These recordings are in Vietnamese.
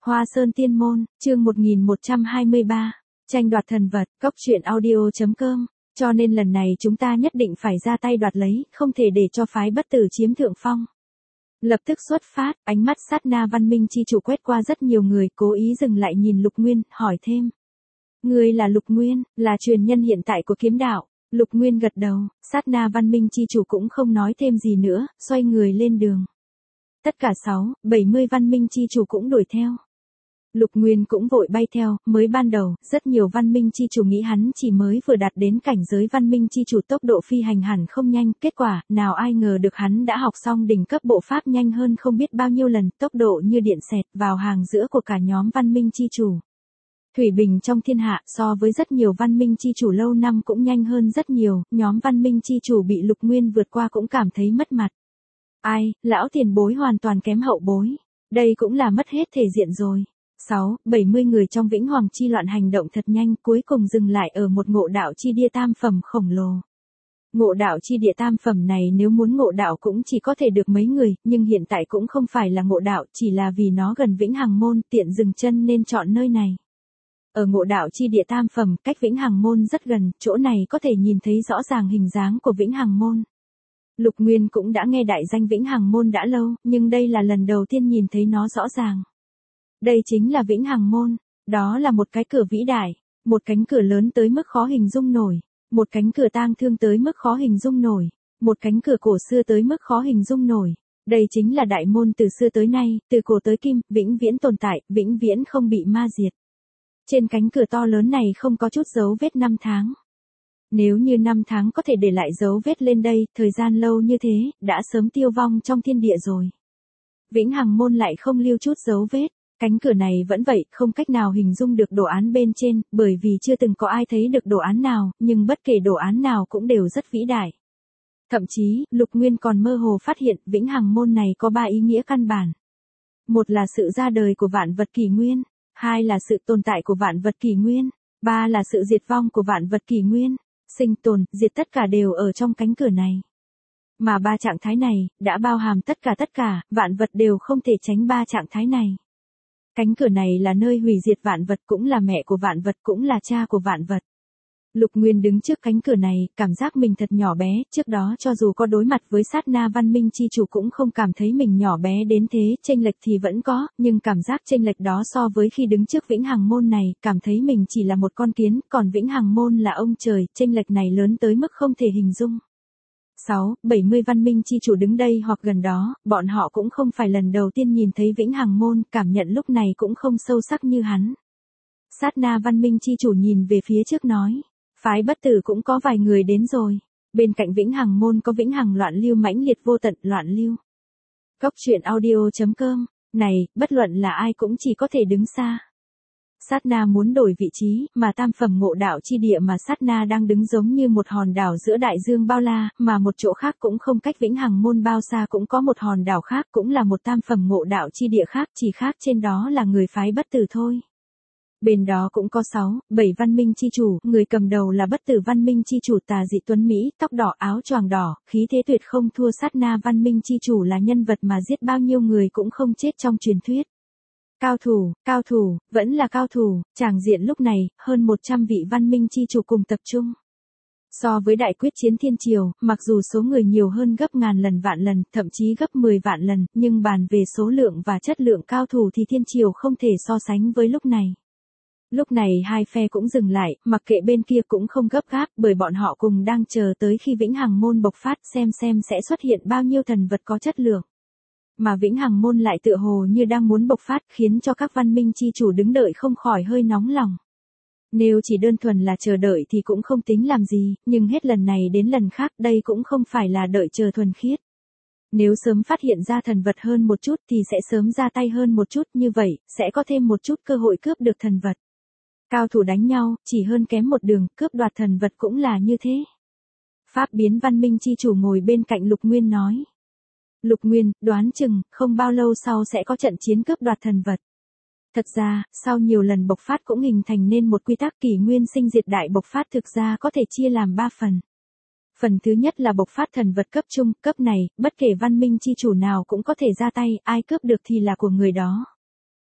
Hoa Sơn Tiên Môn, chương 1123, tranh đoạt thần vật, cốc truyện audio.com, cho nên lần này chúng ta nhất định phải ra tay đoạt lấy, không thể để cho phái bất tử chiếm thượng phong. Lập tức xuất phát, ánh mắt sát na văn minh chi chủ quét qua rất nhiều người, cố ý dừng lại nhìn Lục Nguyên, hỏi thêm. Người là Lục Nguyên, là truyền nhân hiện tại của kiếm đạo. Lục Nguyên gật đầu, sát na văn minh chi chủ cũng không nói thêm gì nữa, xoay người lên đường. Tất cả 70 văn minh chi chủ cũng đuổi theo. Lục Nguyên cũng vội bay theo, mới ban đầu, rất nhiều văn minh chi chủ nghĩ hắn chỉ mới vừa đạt đến cảnh giới văn minh chi chủ tốc độ phi hành hẳn không nhanh, kết quả, nào ai ngờ được hắn đã học xong đỉnh cấp bộ pháp nhanh hơn không biết bao nhiêu lần, tốc độ như điện xẹt vào hàng giữa của cả nhóm văn minh chi chủ. Thủy bình trong thiên hạ so với rất nhiều văn minh chi chủ lâu năm cũng nhanh hơn rất nhiều, nhóm văn minh chi chủ bị Lục Nguyên vượt qua cũng cảm thấy mất mặt. Ai, lão tiền bối hoàn toàn kém hậu bối, đây cũng là mất hết thể diện rồi. 70 người trong Vĩnh Hoàng chi loạn hành động thật nhanh, cuối cùng dừng lại ở một ngộ đạo chi địa tam phẩm khổng lồ. Ngộ đạo chi địa tam phẩm này nếu muốn ngộ đạo cũng chỉ có thể được mấy người, nhưng hiện tại cũng không phải là ngộ đạo, chỉ là vì nó gần Vĩnh Hằng môn, tiện dừng chân nên chọn nơi này. Ở ngộ đạo chi địa tam phẩm, cách Vĩnh Hằng môn rất gần, chỗ này có thể nhìn thấy rõ ràng hình dáng của Vĩnh Hằng môn. Lục Nguyên cũng đã nghe đại danh Vĩnh Hằng môn đã lâu, nhưng đây là lần đầu tiên nhìn thấy nó rõ ràng. Đây chính là Vĩnh Hằng môn, đó là một cái cửa vĩ đại, một cánh cửa lớn tới mức khó hình dung nổi, một cánh cửa tang thương tới mức khó hình dung nổi, một cánh cửa cổ xưa tới mức khó hình dung nổi. Đây chính là đại môn từ xưa tới nay, từ cổ tới kim, vĩnh viễn tồn tại, vĩnh viễn không bị ma diệt. Trên cánh cửa to lớn này không có chút dấu vết năm tháng. Nếu như năm tháng có thể để lại dấu vết lên đây, thời gian lâu như thế, đã sớm tiêu vong trong thiên địa rồi. Vĩnh Hằng môn lại không lưu chút dấu vết. Cánh cửa này vẫn vậy, không cách nào hình dung được đồ án bên trên, bởi vì chưa từng có ai thấy được đồ án nào, nhưng bất kể đồ án nào cũng đều rất vĩ đại. Thậm chí, Lục Nguyên còn mơ hồ phát hiện, Vĩnh Hằng môn này có 3 ý nghĩa căn bản. Một là sự ra đời của vạn vật kỷ nguyên, hai là sự tồn tại của vạn vật kỷ nguyên, ba là sự diệt vong của vạn vật kỷ nguyên, sinh tồn, diệt tất cả đều ở trong cánh cửa này. Mà 3 trạng thái này, đã bao hàm tất cả, vạn vật đều không thể tránh 3 trạng thái này. Cánh cửa này là nơi hủy diệt vạn vật, cũng là mẹ của vạn vật, cũng là cha của vạn vật. Lục Nguyên đứng trước cánh cửa này, cảm giác mình thật nhỏ bé, trước đó cho dù có đối mặt với sát na văn minh chi chủ cũng không cảm thấy mình nhỏ bé đến thế, chênh lệch thì vẫn có, nhưng cảm giác chênh lệch đó so với khi đứng trước Vĩnh Hằng môn này, cảm thấy mình chỉ là một con kiến, còn Vĩnh Hằng môn là ông trời, chênh lệch này lớn tới mức không thể hình dung. 70 văn minh chi chủ đứng đây hoặc gần đó, bọn họ cũng không phải lần đầu tiên nhìn thấy Vĩnh Hằng môn, cảm nhận lúc này cũng không sâu sắc như hắn. Sát na văn minh chi chủ nhìn về phía trước nói, phái bất tử cũng có vài người đến rồi, bên cạnh Vĩnh Hằng môn có Vĩnh Hằng loạn lưu mãnh liệt vô tận, loạn lưu. Cốc truyện audio.com, này, bất luận là ai cũng chỉ có thể đứng xa. Sát na muốn đổi vị trí, mà tam phẩm ngộ đạo chi địa mà sát na đang đứng giống như một hòn đảo giữa đại dương bao la, mà một chỗ khác cũng không cách Vĩnh Hằng môn bao xa cũng có một hòn đảo khác, cũng là một tam phẩm ngộ đạo chi địa khác, chỉ khác trên đó là người phái bất tử thôi. Bên đó cũng có 7 văn minh chi chủ, người cầm đầu là bất tử văn minh chi chủ tà dị tuấn Mỹ, tóc đỏ áo choàng đỏ, khí thế tuyệt không thua sát na văn minh chi chủ là nhân vật mà giết bao nhiêu người cũng không chết trong truyền thuyết. Cao thủ, vẫn là cao thủ, tràng diện lúc này, hơn 100 vị văn minh chi chủ cùng tập trung. So với đại quyết chiến thiên triều, mặc dù số người nhiều hơn gấp ngàn lần vạn lần, thậm chí gấp 10 vạn lần, nhưng bàn về số lượng và chất lượng cao thủ thì thiên triều không thể so sánh với lúc này. Lúc này hai phe cũng dừng lại, mặc kệ bên kia cũng không gấp gáp, bởi bọn họ cùng đang chờ tới khi Vĩnh Hằng môn bộc phát xem sẽ xuất hiện bao nhiêu thần vật có chất lượng. Mà Vĩnh Hằng môn lại tựa hồ như đang muốn bộc phát, khiến cho các văn minh chi chủ đứng đợi không khỏi hơi nóng lòng. Nếu chỉ đơn thuần là chờ đợi thì cũng không tính làm gì, nhưng hết lần này đến lần khác đây cũng không phải là đợi chờ thuần khiết. Nếu sớm phát hiện ra thần vật hơn một chút thì sẽ sớm ra tay hơn một chút, như vậy, sẽ có thêm một chút cơ hội cướp được thần vật. Cao thủ đánh nhau, chỉ hơn kém một đường, cướp đoạt thần vật cũng là như thế. Pháp biến văn minh chi chủ ngồi bên cạnh Lục Nguyên nói. Lục Nguyên, đoán chừng, không bao lâu sau sẽ có trận chiến cướp đoạt thần vật. Thật ra, sau nhiều lần bộc phát cũng hình thành nên một quy tắc kỷ nguyên sinh diệt đại bộc phát thực ra có thể chia làm 3 phần. Phần thứ nhất là bộc phát thần vật cấp trung, cấp này, bất kể văn minh chi chủ nào cũng có thể ra tay, ai cướp được thì là của người đó.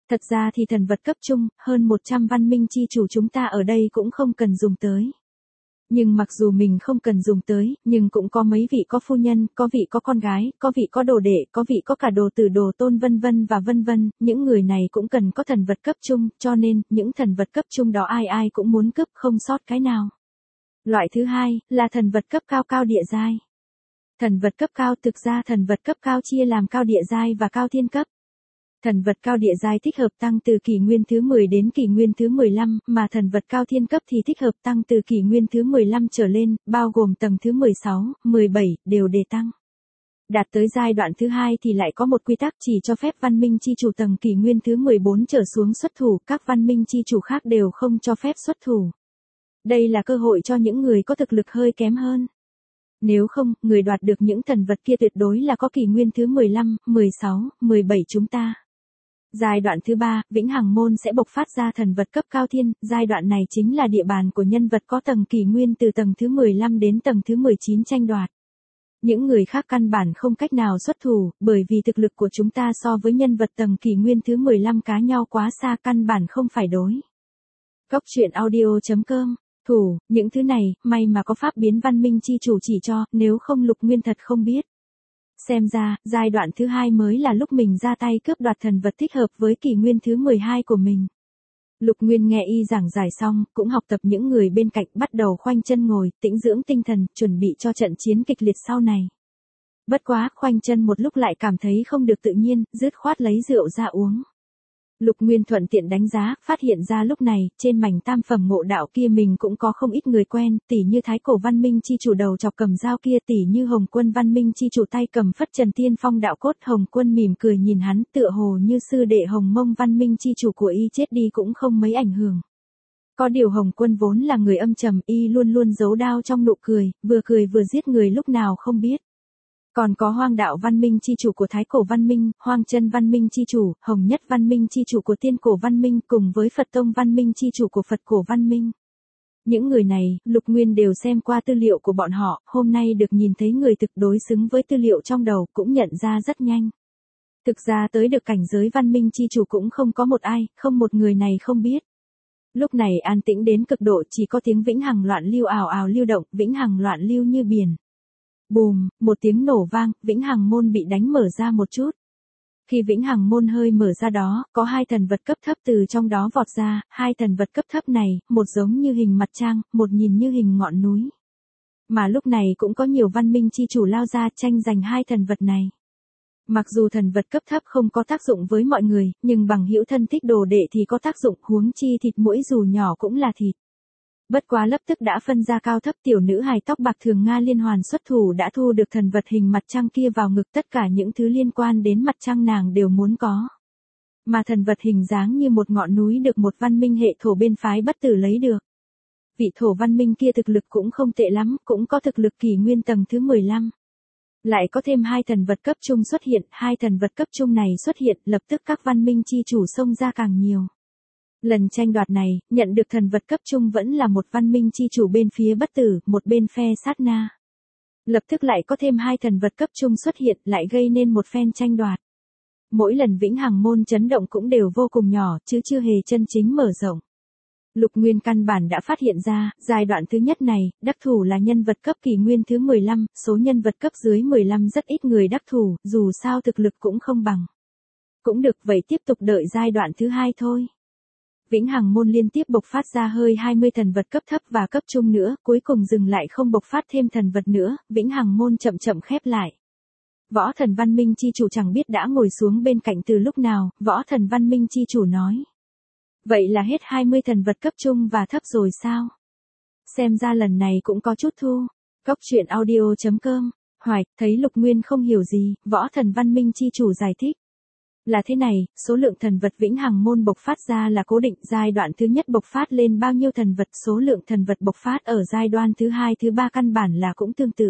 Thật ra thì thần vật cấp trung, hơn 100 văn minh chi chủ chúng ta ở đây cũng không cần dùng tới. Nhưng mặc dù mình không cần dùng tới, nhưng cũng có mấy vị có phu nhân, có vị có con gái, có vị có đồ đệ, có vị có cả đồ tử đồ tôn vân vân và vân vân, những người này cũng cần có thần vật cấp trung, cho nên, những thần vật cấp trung đó ai ai cũng muốn cướp không sót cái nào. Loại thứ hai, là thần vật cấp cao cao địa giai. Thần vật cấp cao thực ra thần vật cấp cao chia làm cao địa giai và cao thiên cấp. Thần vật cao địa giai thích hợp tăng từ kỷ nguyên thứ 10 đến kỷ nguyên thứ 15, mà thần vật cao thiên cấp thì thích hợp tăng từ kỷ nguyên thứ 15 trở lên, bao gồm tầng thứ 16, 17, đều để tăng. Đạt tới giai đoạn thứ hai thì lại có một quy tắc chỉ cho phép văn minh chi chủ tầng kỷ nguyên thứ 14 trở xuống xuất thủ, các văn minh chi chủ khác đều không cho phép xuất thủ. Đây là cơ hội cho những người có thực lực hơi kém hơn. Nếu không, người đoạt được những thần vật kia tuyệt đối là có kỷ nguyên thứ 15, 16, 17 chúng ta. Giai đoạn thứ 3, Vĩnh Hằng Môn sẽ bộc phát ra thần vật cấp cao thiên, giai đoạn này chính là địa bàn của nhân vật có tầng kỷ nguyên từ tầng thứ 15 đến tầng thứ 19 tranh đoạt. Những người khác căn bản không cách nào xuất thủ, bởi vì thực lực của chúng ta so với nhân vật tầng kỷ nguyên thứ 15 cá nhau quá xa, căn bản không phải đối. Cốc truyện audio.com. Thủ, những thứ này, may mà có pháp biến văn minh chi chủ chỉ cho, nếu không Lục Nguyên thật không biết. Xem ra, giai đoạn thứ 2 mới là lúc mình ra tay cướp đoạt thần vật thích hợp với kỷ nguyên thứ 12 của mình. Lục Nguyên nghe y giảng giải xong, cũng học tập những người bên cạnh bắt đầu khoanh chân ngồi, tĩnh dưỡng tinh thần, chuẩn bị cho trận chiến kịch liệt sau này. Bất quá, khoanh chân một lúc lại cảm thấy không được tự nhiên, dứt khoát lấy rượu ra uống. Lục Nguyên thuận tiện đánh giá, phát hiện ra lúc này, trên mảnh tam phẩm ngộ đạo kia mình cũng có không ít người quen, tỉ như Thái Cổ Văn Minh chi chủ đầu chọc cầm dao kia, tỉ như Hồng Quân Văn Minh chi chủ tay cầm phất trần tiên phong đạo cốt. Hồng Quân mỉm cười nhìn hắn, tựa hồ như sư đệ Hồng Mông Văn Minh chi chủ của y chết đi cũng không mấy ảnh hưởng. Có điều Hồng Quân vốn là người âm trầm, y luôn luôn giấu đao trong nụ cười vừa giết người lúc nào không biết. Còn có Hoang Đạo Văn Minh chi chủ của Thái Cổ Văn Minh, Hoang Chân Văn Minh chi chủ, Hồng Nhất Văn Minh chi chủ của Tiên Cổ Văn Minh cùng với Phật Tông Văn Minh chi chủ của Phật Cổ Văn Minh. Những người này, Lục Nguyên đều xem qua tư liệu của bọn họ, hôm nay được nhìn thấy người thực đối xứng với tư liệu trong đầu cũng nhận ra rất nhanh. Thực ra tới được cảnh giới Văn Minh chi chủ cũng không có một ai, không một người này không biết. Lúc này an tĩnh đến cực độ, chỉ có tiếng vĩnh hằng loạn lưu ào ào lưu động, vĩnh hằng loạn lưu như biển. Bùm, một tiếng nổ vang, Vĩnh Hằng Môn bị đánh mở ra một chút. Khi Vĩnh Hằng Môn hơi mở ra đó, có hai thần vật cấp thấp từ trong đó vọt ra, hai thần vật cấp thấp này, một giống như hình mặt trăng, một nhìn như hình ngọn núi. Mà lúc này cũng có nhiều văn minh chi chủ lao ra tranh giành hai thần vật này. Mặc dù thần vật cấp thấp không có tác dụng với mọi người, nhưng bằng hữu thân thích đồ đệ thì có tác dụng, huống chi thịt muỗi dù nhỏ cũng là thịt. Bất quá lập tức đã phân ra cao thấp, tiểu nữ hài tóc bạc Thường Nga liên hoàn xuất thủ đã thu được thần vật hình mặt trăng kia vào ngực, tất cả những thứ liên quan đến mặt trăng nàng đều muốn có. Mà thần vật hình dáng như một ngọn núi được một văn minh hệ thổ bên phái Bất Tử lấy được. Vị thổ văn minh kia thực lực cũng không tệ lắm, cũng có thực lực kỷ nguyên tầng thứ 15. Lại có thêm hai thần vật cấp trung xuất hiện, hai thần vật cấp trung này xuất hiện, lập tức các văn minh chi chủ xông ra càng nhiều. Lần tranh đoạt này, nhận được thần vật cấp trung vẫn là một văn minh chi chủ bên phía Bất Tử, một bên phe Sát Na. Lập tức lại có thêm hai thần vật cấp trung xuất hiện, lại gây nên một phen tranh đoạt. Mỗi lần Vĩnh Hằng Môn chấn động cũng đều vô cùng nhỏ, chứ chưa hề chân chính mở rộng. Lục Nguyên căn bản đã phát hiện ra, giai đoạn thứ nhất này, đắc thủ là nhân vật cấp kỷ nguyên thứ 15, số nhân vật cấp dưới 15 rất ít người đắc thủ, dù sao thực lực cũng không bằng. Cũng được, vậy tiếp tục đợi giai đoạn thứ hai thôi. Vĩnh Hằng Môn liên tiếp bộc phát ra hơi 20 thần vật cấp thấp và cấp trung nữa, cuối cùng dừng lại không bộc phát thêm thần vật nữa, Vĩnh Hằng Môn chậm chậm khép lại. Võ Thần Văn Minh chi chủ chẳng biết đã ngồi xuống bên cạnh từ lúc nào, Võ Thần Văn Minh chi chủ nói. Vậy là hết 20 thần vật cấp trung và thấp rồi sao? Xem ra lần này cũng có chút thu. Cốc truyện audio.com. Hoài, thấy Lục Nguyên không hiểu gì, Võ Thần Văn Minh chi chủ giải thích. Là thế này, số lượng thần vật Vĩnh Hằng Môn bộc phát ra là cố định, giai đoạn thứ nhất bộc phát lên bao nhiêu thần vật, số lượng thần vật bộc phát ở giai đoạn thứ hai thứ ba căn bản là cũng tương tự.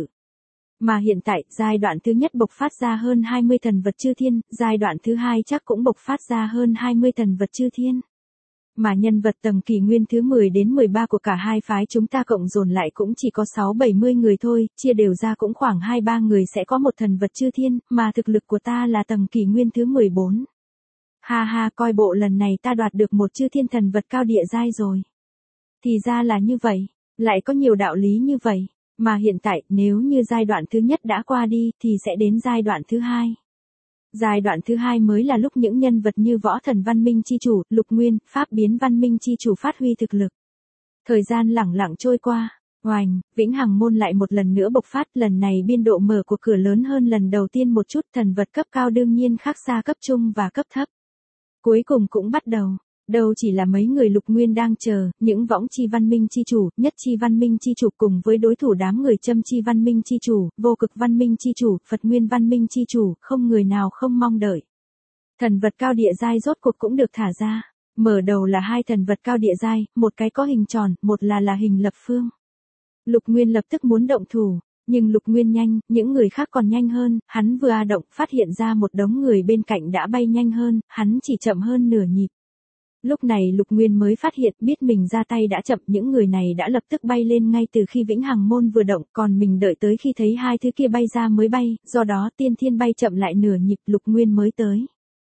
Mà hiện tại, giai đoạn thứ nhất bộc phát ra hơn 20 thần vật chư thiên, giai đoạn thứ hai chắc cũng bộc phát ra hơn 20 thần vật chư thiên. Mà nhân vật tầng kỷ nguyên thứ 10 đến 13 của cả hai phái chúng ta cộng dồn lại cũng chỉ có 6-70 người thôi, chia đều ra cũng khoảng 2-3 người sẽ có một thần vật chư thiên, mà thực lực của ta là tầng kỷ nguyên thứ 14. Ha ha, coi bộ lần này ta đoạt được một chư thiên thần vật cao địa giai rồi. Thì ra là như vậy, lại có nhiều đạo lý như vậy, mà hiện tại nếu như giai đoạn thứ nhất đã qua đi thì sẽ đến giai đoạn thứ hai. Giai đoạn thứ hai mới là lúc những nhân vật như võ thần văn minh chi chủ, Lục Nguyên, pháp biến văn minh chi chủ phát huy thực lực. Thời gian lẳng lặng trôi qua, oành, Vĩnh Hằng môn lại một lần nữa bộc phát, lần này biên độ mở của cửa lớn hơn lần đầu tiên một chút, thần vật cấp cao đương nhiên khác xa cấp trung và cấp thấp. Cuối cùng cũng bắt đầu. Đâu chỉ là mấy người Lục Nguyên đang chờ, những võng chi văn minh chi chủ, nhất chi văn minh chi chủ cùng với đối thủ đám người châm chi văn minh chi chủ, vô cực văn minh chi chủ, Phật nguyên văn minh chi chủ, không người nào không mong đợi. Thần vật cao địa giai rốt cuộc cũng được thả ra. Mở đầu là hai thần vật cao địa giai, một cái có hình tròn, một là hình lập phương. Lục Nguyên lập tức muốn động thủ, nhưng Lục Nguyên nhanh, những người khác còn nhanh hơn, hắn vừa động phát hiện ra một đống người bên cạnh đã bay nhanh hơn, hắn chỉ chậm hơn nửa nhịp. Lúc này Lục Nguyên mới phát hiện biết mình ra tay đã chậm, những người này đã lập tức bay lên ngay từ khi Vĩnh Hằng môn vừa động, còn mình đợi tới khi thấy hai thứ kia bay ra mới bay, do đó tiên thiên bay chậm lại nửa nhịp, Lục Nguyên mới tới.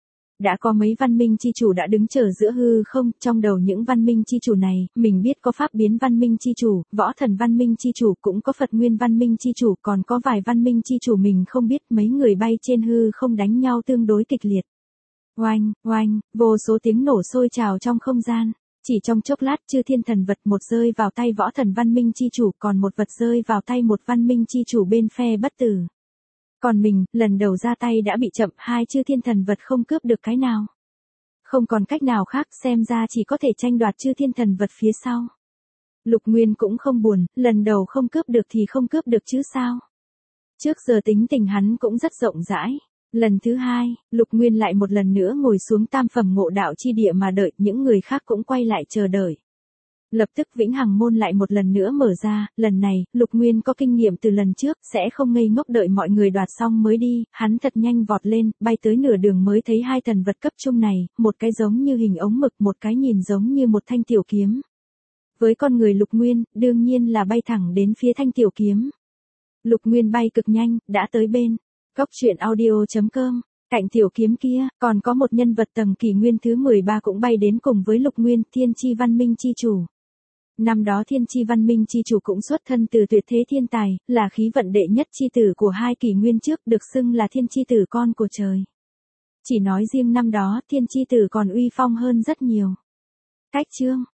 Đã có mấy văn minh chi chủ đã đứng chờ giữa hư không, trong đầu những văn minh chi chủ này, mình biết có pháp biến văn minh chi chủ, võ thần văn minh chi chủ, cũng có Phật nguyên văn minh chi chủ, còn có vài văn minh chi chủ mình không biết, mấy người bay trên hư không đánh nhau tương đối kịch liệt. Oanh, oanh, vô số tiếng nổ sôi trào trong không gian. Chỉ trong chốc lát chư thiên thần vật một rơi vào tay võ thần văn minh chi chủ, còn một vật rơi vào tay một văn minh chi chủ bên phe bất tử. Còn mình, lần đầu ra tay đã bị chậm, hai chư thiên thần vật không cướp được cái nào. Không còn cách nào khác, xem ra chỉ có thể tranh đoạt chư thiên thần vật phía sau. Lục Nguyên cũng không buồn, lần đầu không cướp được thì không cướp được chứ sao. Trước giờ tính tình hắn cũng rất rộng rãi. Lần thứ hai, Lục Nguyên lại một lần nữa ngồi xuống tam phẩm ngộ đạo chi địa mà đợi, những người khác cũng quay lại chờ đợi. Lập tức Vĩnh Hằng môn lại một lần nữa mở ra, lần này, Lục Nguyên có kinh nghiệm từ lần trước, sẽ không ngây ngốc đợi mọi người đoạt xong mới đi, hắn thật nhanh vọt lên, bay tới nửa đường mới thấy hai thần vật cấp trung này, một cái giống như hình ống mực, một cái nhìn giống như một thanh tiểu kiếm. Với con người Lục Nguyên, đương nhiên là bay thẳng đến phía thanh tiểu kiếm. Lục Nguyên bay cực nhanh, đã tới bên. Góc truyện audio.com, cạnh tiểu kiếm kia, còn có một nhân vật tầng kỷ nguyên thứ 13 cũng bay đến cùng với Lục Nguyên, Thiên Chi Văn Minh Chi Chủ. Năm đó Thiên Chi Văn Minh Chi Chủ cũng xuất thân từ tuyệt thế thiên tài, là khí vận đệ nhất chi tử của hai kỷ nguyên trước, được xưng là Thiên Chi Tử con của trời. Chỉ nói riêng năm đó Thiên Chi Tử còn uy phong hơn rất nhiều. Cách chương